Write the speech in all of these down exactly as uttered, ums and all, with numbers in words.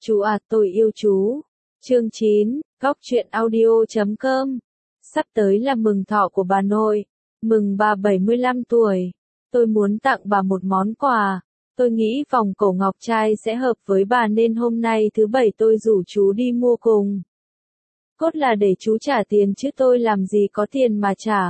Chú à, tôi yêu chú. Chương chín, góc truyện audio chấm com. Sắp tới là mừng thọ của bà nội, mừng bà bảy mươi lăm tuổi. Tôi muốn tặng bà một món quà. Tôi nghĩ vòng cổ ngọc trai sẽ hợp với bà nên hôm nay thứ bảy tôi rủ chú đi mua cùng. Cốt là để chú trả tiền chứ tôi làm gì có tiền mà trả.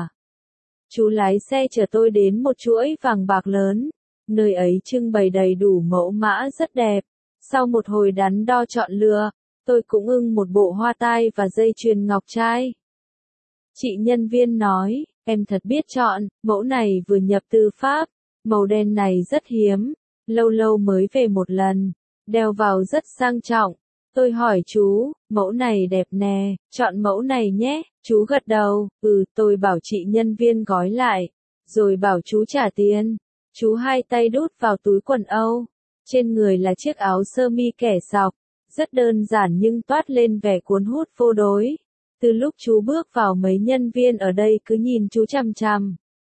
Chú lái xe chở tôi đến một chuỗi vàng bạc lớn, nơi ấy trưng bày đầy đủ mẫu mã rất đẹp. Sau một hồi đắn đo chọn lựa, tôi cũng ưng một bộ hoa tai và dây chuyền ngọc trai. Chị nhân viên nói, em thật biết chọn, mẫu này vừa nhập từ Pháp, màu đen này rất hiếm, lâu lâu mới về một lần, đeo vào rất sang trọng. Tôi hỏi chú, mẫu này đẹp nè, chọn mẫu này nhé, chú gật đầu, ừ, tôi bảo chị nhân viên gói lại, rồi bảo chú trả tiền. Chú hai tay đút vào túi quần âu, trên người là chiếc áo sơ mi kẻ sọc, rất đơn giản nhưng toát lên vẻ cuốn hút vô đối. Từ lúc chú bước vào mấy nhân viên ở đây cứ nhìn chú chằm chằm.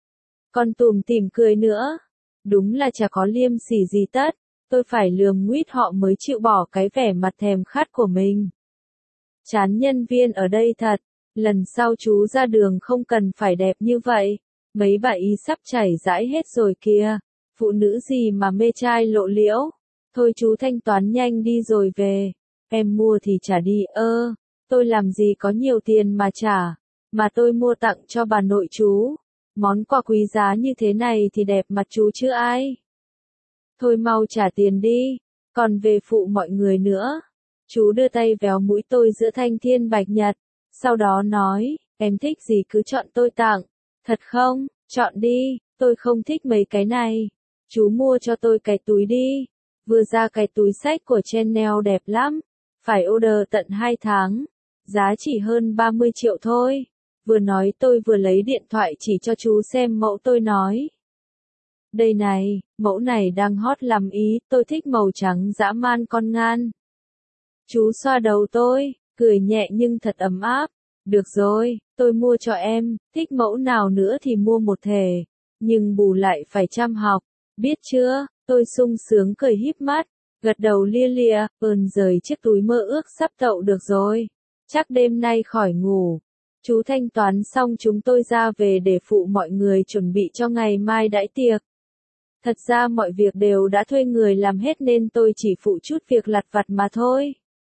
Còn tủm tỉm cười nữa, đúng là chả có liêm sỉ gì tất. Tôi phải lườm nguýt họ mới chịu bỏ cái vẻ mặt thèm khát của mình. Chán nhân viên ở đây thật, lần sau chú ra đường không cần phải đẹp như vậy. Mấy bà ý sắp chảy rãi hết rồi kìa, phụ nữ gì mà mê trai lộ liễu. Thôi chú thanh toán nhanh đi rồi về, em mua thì trả đi. Ơ, tôi làm gì có nhiều tiền mà trả, mà tôi mua tặng cho bà nội chú. Món quà quý giá như thế này thì đẹp mặt chú chứ ai. Thôi mau trả tiền đi, còn về phụ mọi người nữa. Chú đưa tay véo mũi tôi giữa thanh thiên bạch nhật, sau đó nói, em thích gì cứ chọn tôi tặng. Thật không, chọn đi, tôi không thích mấy cái này. Chú mua cho tôi cái túi đi. Vừa ra cái túi xách của Chanel đẹp lắm, phải order tận hai tháng, giá chỉ hơn ba mươi triệu thôi. Vừa nói tôi vừa lấy điện thoại chỉ cho chú xem mẫu tôi nói. Đây này, mẫu này đang hot lắm ý, tôi thích màu trắng dã man con ngan. Chú xoa đầu tôi, cười nhẹ nhưng thật ấm áp. Được rồi, tôi mua cho em, thích mẫu nào nữa thì mua một thể, nhưng bù lại phải chăm học, biết chưa? Tôi sung sướng cười híp mắt, gật đầu lia lịa, ơn rời chiếc túi mơ ước sắp tậu được rồi. Chắc đêm nay khỏi ngủ. Chú thanh toán xong chúng tôi ra về để phụ mọi người chuẩn bị cho ngày mai đãi tiệc. Thật ra mọi việc đều đã thuê người làm hết nên tôi chỉ phụ chút việc lặt vặt mà thôi.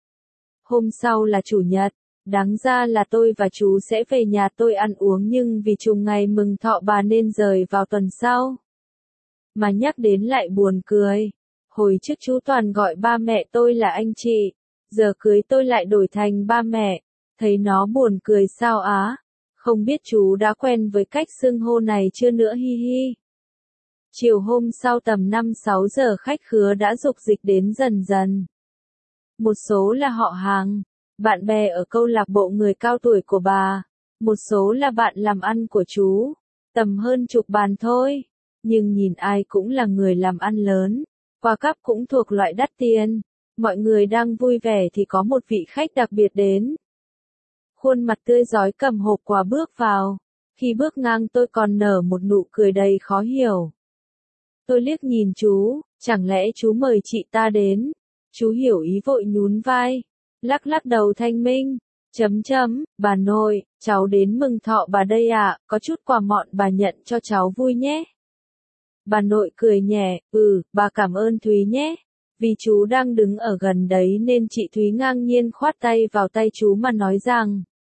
Hôm sau là chủ nhật, đáng ra là tôi và chú sẽ về nhà tôi ăn uống nhưng vì trùng ngày mừng thọ bà nên rời vào tuần sau. Mà nhắc đến lại buồn cười. Hồi trước chú toàn gọi ba mẹ tôi là anh chị, giờ cưới tôi lại đổi thành ba mẹ. Thấy nó buồn cười sao á? Không biết chú đã quen với cách xưng hô này chưa nữa hi hi. Chiều hôm sau tầm năm sáu giờ khách khứa đã rục dịch đến dần dần. Một số là họ hàng, bạn bè ở câu lạc bộ người cao tuổi của bà, một số là bạn làm ăn của chú, tầm hơn chục bàn thôi. Nhưng nhìn ai cũng là người làm ăn lớn, quà cáp cũng thuộc loại đắt tiền. Mọi người đang vui vẻ thì có một vị khách đặc biệt đến. Khuôn mặt tươi rói cầm hộp quà bước vào. Khi bước ngang tôi còn nở một nụ cười đầy khó hiểu. Tôi liếc nhìn chú, chẳng lẽ chú mời chị ta đến? Chú hiểu ý vội nhún vai, lắc lắc đầu thanh minh, chấm chấm, bà nội, cháu đến mừng thọ bà đây ạ, có chút quà mọn bà nhận cho cháu vui nhé. Bà nội cười nhẹ, ừ, bà cảm ơn Thúy nhé. Vì chú đang đứng ở gần đấy nên chị Thúy ngang nhiên khoát tay vào tay chú mà nói rằng,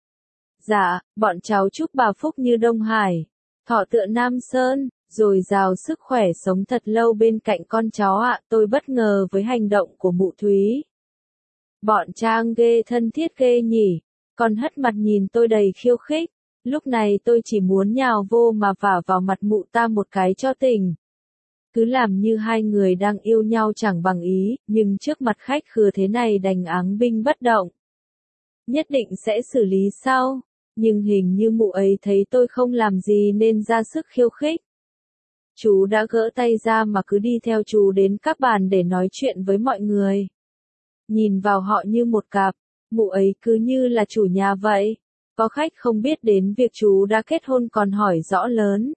dạ, bọn cháu chúc bà phúc như Đông Hải, thọ tựa Nam Sơn, rồi giàu sức khỏe sống thật lâu bên cạnh con cháu ạ. Tôi bất ngờ với hành động của mụ Thúy. Bọn Trang ghê thân thiết ghê nhỉ, còn hất mặt nhìn tôi đầy khiêu khích. Lúc này tôi chỉ muốn nhào vô mà vả vào mặt mụ ta một cái cho tỉnh. Cứ làm như hai người đang yêu nhau chẳng bằng ý, nhưng trước mặt khách khứa thế này đành áng binh bất động. Nhất định sẽ xử lý sau, nhưng hình như mụ ấy thấy tôi không làm gì nên ra sức khiêu khích. Chú đã gỡ tay ra mà cứ đi theo chú đến các bàn để nói chuyện với mọi người. Nhìn vào họ như một cặp, mụ ấy cứ như là chủ nhà vậy. Có khách không biết đến việc chú đã kết hôn còn hỏi rõ lớn.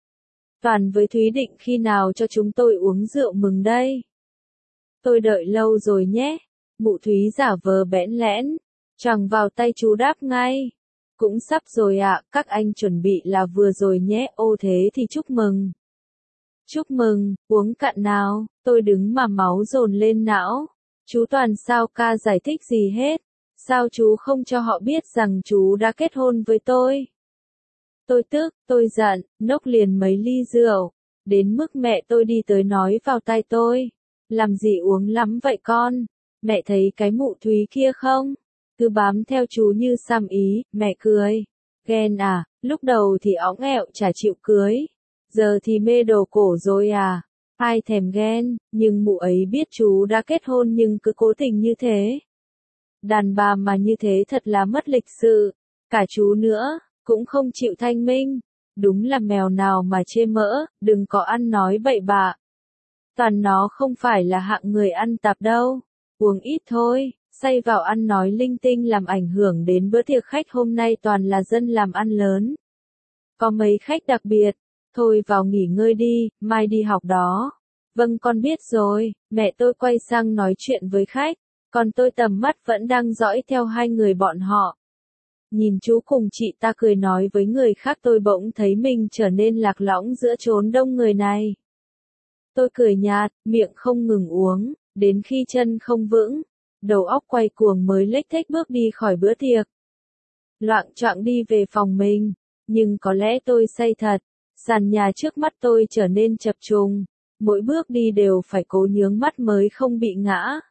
Toàn với Thúy định khi nào cho chúng tôi uống rượu mừng đây. Tôi đợi lâu rồi nhé. Mụ Thúy giả vờ bẽn lẽn, choàng vào tay chú đáp ngay. Cũng sắp rồi ạ, các anh chuẩn bị là vừa rồi nhé, ô thế thì chúc mừng. Chúc mừng, uống cạn nào, tôi đứng mà máu dồn lên não. Chú Toàn sao ca giải thích gì hết, sao chú không cho họ biết rằng chú đã kết hôn với tôi. Tôi tức, tôi giận, nốc liền mấy ly rượu, đến mức mẹ tôi đi tới nói vào tai tôi. Làm gì uống lắm vậy con, mẹ thấy cái mụ Thúy kia không? Cứ bám theo chú như xăm ý, mẹ cười. Ghen à, lúc đầu thì óng ẹo chả chịu cưới. Giờ thì mê đồ cổ rồi à? Ai thèm ghen, nhưng mụ ấy biết chú đã kết hôn nhưng cứ cố tình như thế. Đàn bà mà như thế thật là mất lịch sự. Cả chú nữa, cũng không chịu thanh minh. Đúng là mèo nào mà chê mỡ, đừng có ăn nói bậy bạ. Toàn nó không phải là hạng người ăn tạp đâu. Uống ít thôi, say vào ăn nói linh tinh làm ảnh hưởng đến bữa tiệc khách hôm nay toàn là dân làm ăn lớn. Có mấy khách đặc biệt. Thôi vào nghỉ ngơi đi, mai đi học đó. Vâng con biết rồi, mẹ tôi quay sang nói chuyện với khách, còn tôi tầm mắt vẫn đang dõi theo hai người bọn họ. Nhìn chú cùng chị ta cười nói với người khác tôi bỗng thấy mình trở nên lạc lõng giữa chốn đông người này. Tôi cười nhạt, miệng không ngừng uống, đến khi chân không vững, đầu óc quay cuồng mới lếch thếch bước đi khỏi bữa tiệc. Loạng choạng đi về phòng mình, nhưng có lẽ tôi say thật. Sàn nhà trước mắt tôi trở nên chập trùng, mỗi bước đi đều phải cố nhướng mắt mới không bị ngã.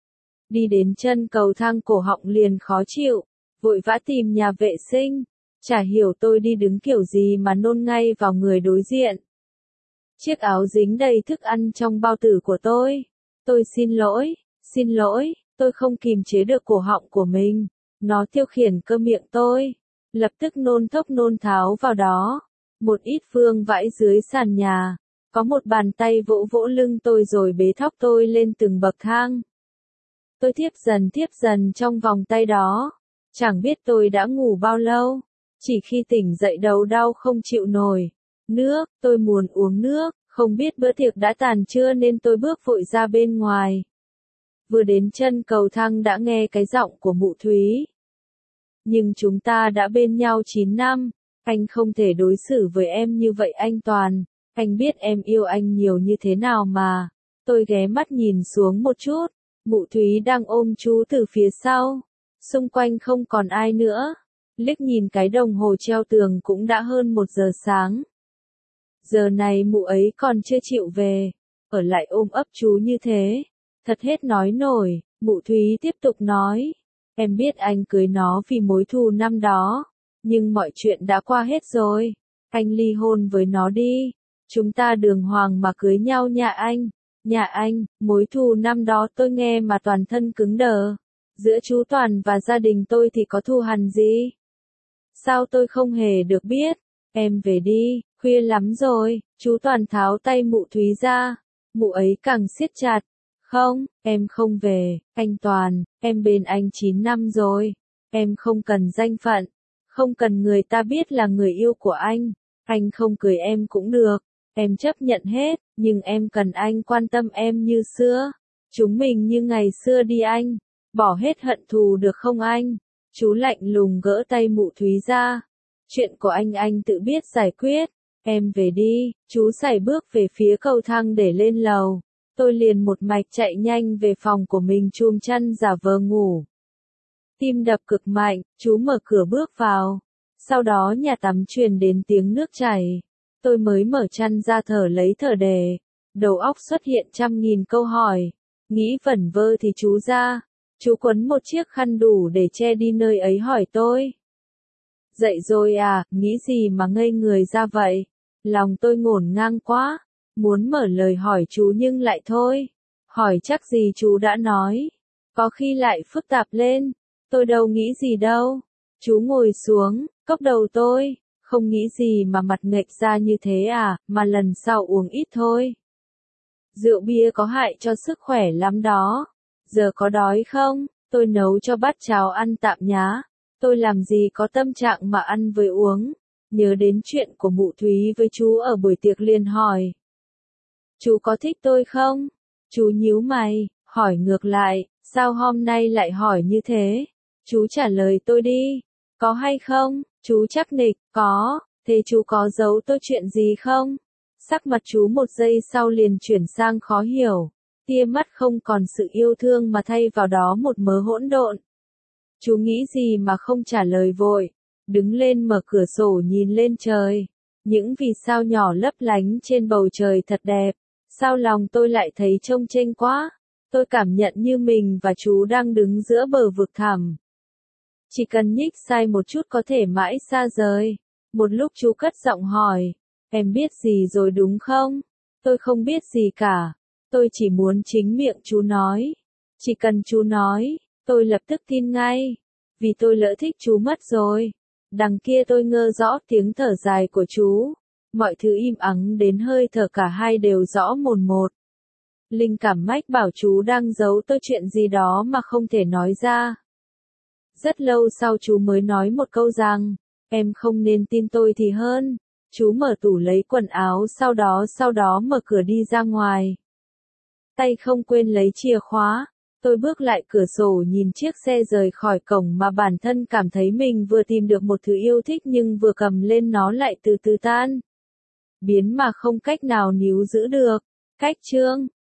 Đi đến chân cầu thang cổ họng liền khó chịu, vội vã tìm nhà vệ sinh, chả hiểu tôi đi đứng kiểu gì mà nôn ngay vào người đối diện. Chiếc áo dính đầy thức ăn trong bao tử của tôi. Tôi xin lỗi, xin lỗi, tôi không kìm chế được cổ họng của mình, nó tiêu khiển cơ miệng tôi, lập tức nôn thốc nôn tháo vào đó. Một ít vương vãi dưới sàn nhà, có một bàn tay vỗ vỗ lưng tôi rồi bế thóc tôi lên từng bậc thang. Tôi thiếp dần thiếp dần trong vòng tay đó, chẳng biết tôi đã ngủ bao lâu, chỉ khi tỉnh dậy đầu đau không chịu nổi. Nước, tôi muốn uống nước, không biết bữa tiệc đã tàn chưa nên tôi bước vội ra bên ngoài. Vừa đến chân cầu thang đã nghe cái giọng của mụ Thúy. Nhưng chúng ta đã bên nhau chín năm. Anh không thể đối xử với em như vậy anh Toàn, anh biết em yêu anh nhiều như thế nào mà. Tôi ghé mắt nhìn xuống một chút, mụ Thúy đang ôm chú từ phía sau, xung quanh không còn ai nữa. Liếc nhìn cái đồng hồ treo tường cũng đã hơn một giờ sáng. Giờ này mụ ấy còn chưa chịu về, ở lại ôm ấp chú như thế, thật hết nói nổi. Mụ Thúy tiếp tục nói, em biết anh cưới nó vì mối thù năm đó. Nhưng mọi chuyện đã qua hết rồi, anh ly hôn với nó đi, chúng ta đường hoàng mà cưới nhau nhà anh, nhà anh, mối thù năm đó tôi nghe mà toàn thân cứng đờ, giữa chú Toàn và gia đình tôi thì có thù hằn gì? Sao tôi không hề được biết, em về đi, khuya lắm rồi, chú Toàn tháo tay mụ Thúy ra, mụ ấy càng siết chặt, không, em không về, anh Toàn, em bên anh chín năm rồi, em không cần danh phận. Không cần người ta biết là người yêu của anh, anh không cưới em cũng được, em chấp nhận hết, nhưng em cần anh quan tâm em như xưa. Chúng mình như ngày xưa đi anh, bỏ hết hận thù được không anh? Chú lạnh lùng gỡ tay mụ Thúy ra. Chuyện của anh anh tự biết giải quyết, em về đi, chú sải bước về phía cầu thang để lên lầu. Tôi liền một mạch chạy nhanh về phòng của mình chùm chăn giả vờ ngủ. Tim đập cực mạnh, chú mở cửa bước vào. Sau đó nhà tắm truyền đến tiếng nước chảy. Tôi mới mở chăn ra thở lấy thở đề. Đầu óc xuất hiện trăm nghìn câu hỏi. Nghĩ vẩn vơ thì chú ra. Chú quấn một chiếc khăn đủ để che đi nơi ấy hỏi tôi. Dậy rồi à, nghĩ gì mà ngây người ra vậy? Lòng tôi ngổn ngang quá. Muốn mở lời hỏi chú nhưng lại thôi. Hỏi chắc gì chú đã nói. Có khi lại phức tạp lên. Tôi đâu nghĩ gì đâu. Chú ngồi xuống, cốc đầu tôi, không nghĩ gì mà mặt nghệch ra như thế à, mà lần sau uống ít thôi. Rượu bia có hại cho sức khỏe lắm đó. Giờ có đói không? Tôi nấu cho bát cháo ăn tạm nhá. Tôi làm gì có tâm trạng mà ăn với uống. Nhớ đến chuyện của mụ Thúy với chú ở buổi tiệc liền hỏi. Chú có thích tôi không? Chú nhíu mày, hỏi ngược lại, Sao hôm nay lại hỏi như thế? Chú trả lời tôi đi. Có hay không? Chú chắc nịch, có. Thế chú có giấu tôi chuyện gì không? Sắc mặt chú một giây sau liền chuyển sang khó hiểu. Tia mắt không còn sự yêu thương mà thay vào đó một mớ hỗn độn. Chú nghĩ gì mà không trả lời vội. Đứng lên mở cửa sổ nhìn lên trời. Những vì sao nhỏ lấp lánh trên bầu trời thật đẹp. Sao lòng tôi lại thấy trông chênh quá. Tôi cảm nhận như mình và chú đang đứng giữa bờ vực thẳm. Chỉ cần nhích sai một chút có thể mãi xa rời. Một lúc chú cất giọng hỏi. Em biết gì rồi đúng không? Tôi không biết gì cả. Tôi chỉ muốn chính miệng chú nói. Chỉ cần chú nói, tôi lập tức tin ngay. Vì tôi lỡ thích chú mất rồi. Đằng kia tôi ngơ rõ tiếng thở dài của chú. Mọi thứ im ắng đến hơi thở cả hai đều rõ mồn một. Linh cảm mách bảo chú đang giấu tôi chuyện gì đó mà không thể nói ra. Rất lâu sau chú mới nói một câu rằng, em không nên tin tôi thì hơn. Chú mở tủ lấy quần áo sau đó sau đó mở cửa đi ra ngoài. Tay không quên lấy chìa khóa. Tôi bước lại cửa sổ nhìn chiếc xe rời khỏi cổng mà bản thân cảm thấy mình vừa tìm được một thứ yêu thích nhưng vừa cầm lên nó lại từ từ tan. Biến mà không cách nào níu giữ được. Cách chương